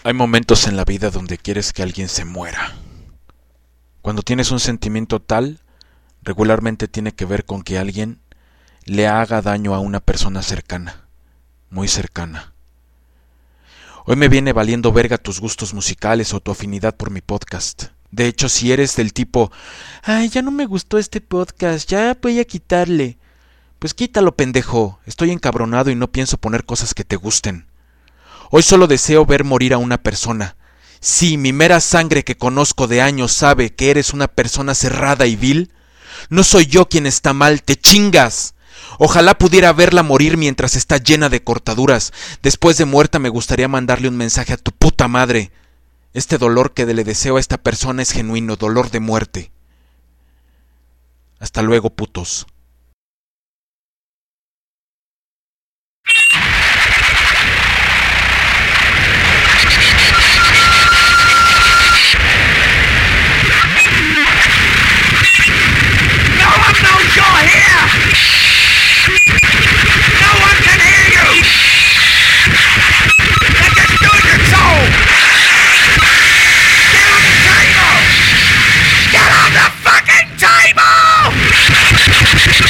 Hay momentos en la vida donde quieres que alguien se muera. Cuando tienes un sentimiento tal, regularmente tiene que ver con que alguien le haga daño a una persona cercana, muy cercana. Hoy me viene valiendo verga tus gustos musicales o tu afinidad por mi podcast. De hecho, si eres del tipo, ay, ya no me gustó este podcast, ya voy a quitarle. Pues quítalo, pendejo, estoy encabronado y no pienso poner cosas que te gusten. Hoy solo deseo ver morir a una persona. Si mi mera sangre que conozco de años sabe que eres una persona cerrada y vil, no soy yo quien está mal, te chingas. Ojalá pudiera verla morir mientras está llena de cortaduras. Después de muerta me gustaría mandarle un mensaje a tu puta madre. Este dolor que le deseo a esta persona es genuino, dolor de muerte. Hasta luego, putos. You're here! No one can hear you! They're just doing your soul! Get on the table! Get on the fucking table!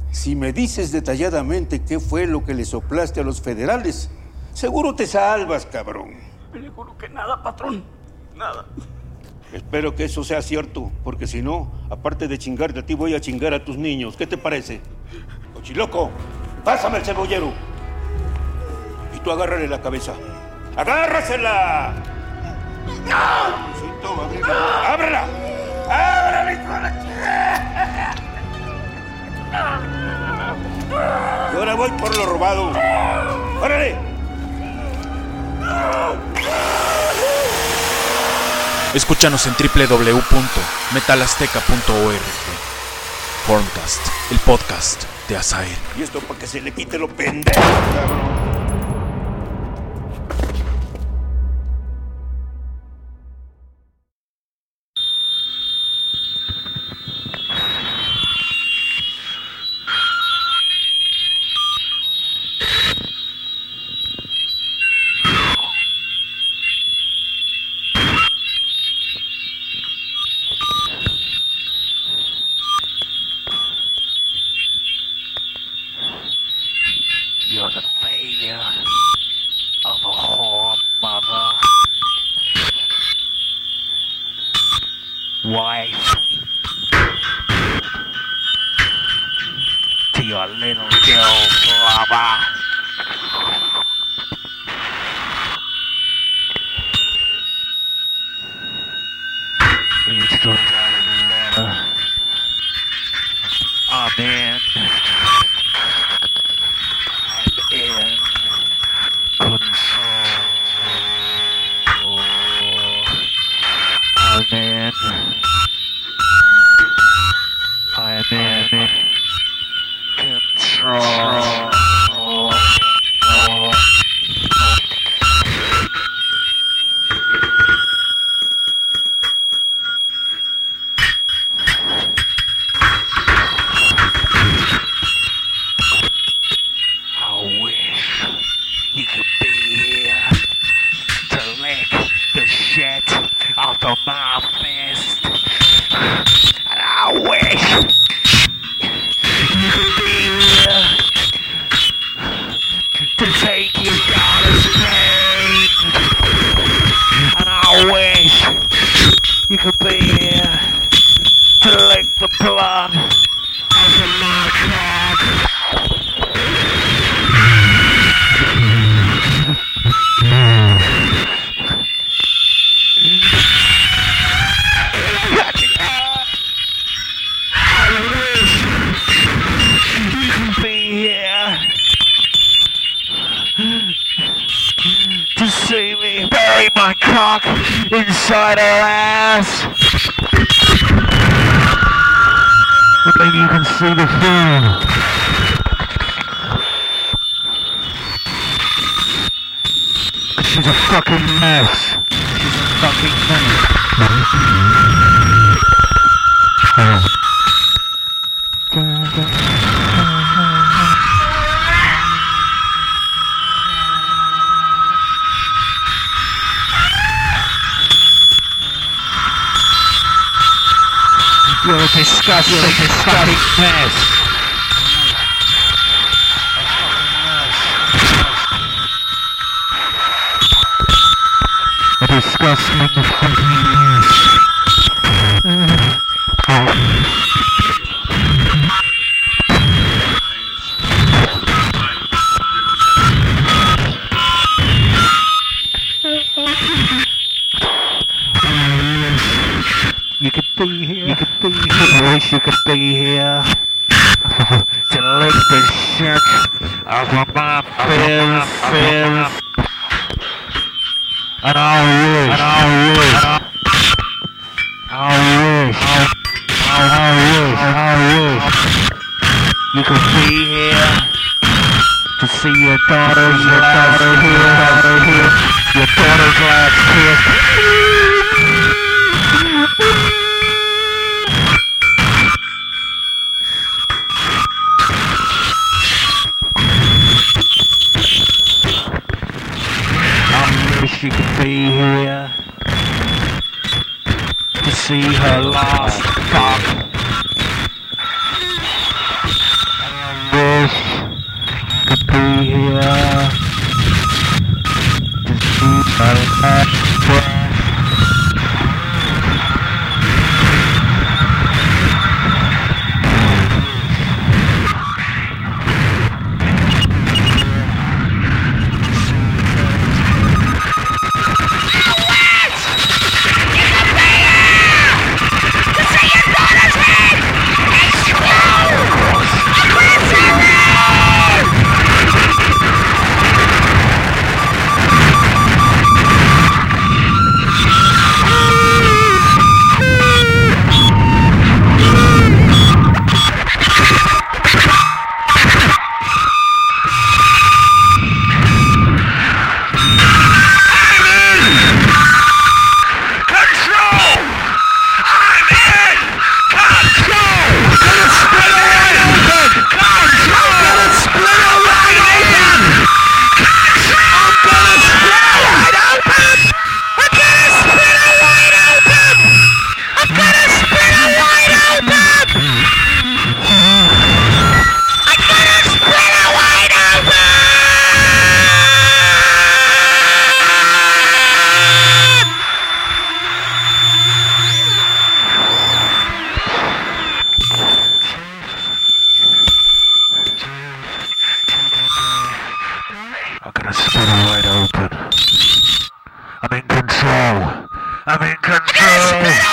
Si me dices detalladamente qué fue lo que le soplaste a los federales, seguro te salvas, cabrón. Le juro que nada, patrón. Nada. Espero que eso sea cierto, porque si no, aparte de chingarte a ti, voy a chingar a tus niños. ¿Qué te parece? Cochiloco, pásame el cebollero. Y tú agárrale la cabeza. ¡Agárrasela! ¡No! ¡Ábrela! ¡Ábrela! ¡Ábrela, hijo de la chingada! Y ahora voy por lo robado. ¡Órale! Escúchanos en www.metalazteca.org. Formcast, el podcast de Azael. Y esto para que se le quite lo pendejo, cabrón. You're the failure of a whore mother, wife, to your little girl's lover. It's the letter. Amen. In control. Amen. I'm in control. You could be here to lick the shit off of my fist. And I wish you could be here to take your daughter's pain. And I wish you could be here to lick the blood off of my cock. To see me bury my cock inside her ass. But maybe you can see the food. She's a fucking mess. She's a fucking mess. You're a disgusting mess. A disgusting fucking mess. You could be here. You could be here. I wish you could be here to lick the shit off of my fizz. And I wish you could be here to see your daughter's last kiss. She could be here to see her last fuck. And I here to see my last breath. I'm gonna split it wide open. I'm in control. I'm in control.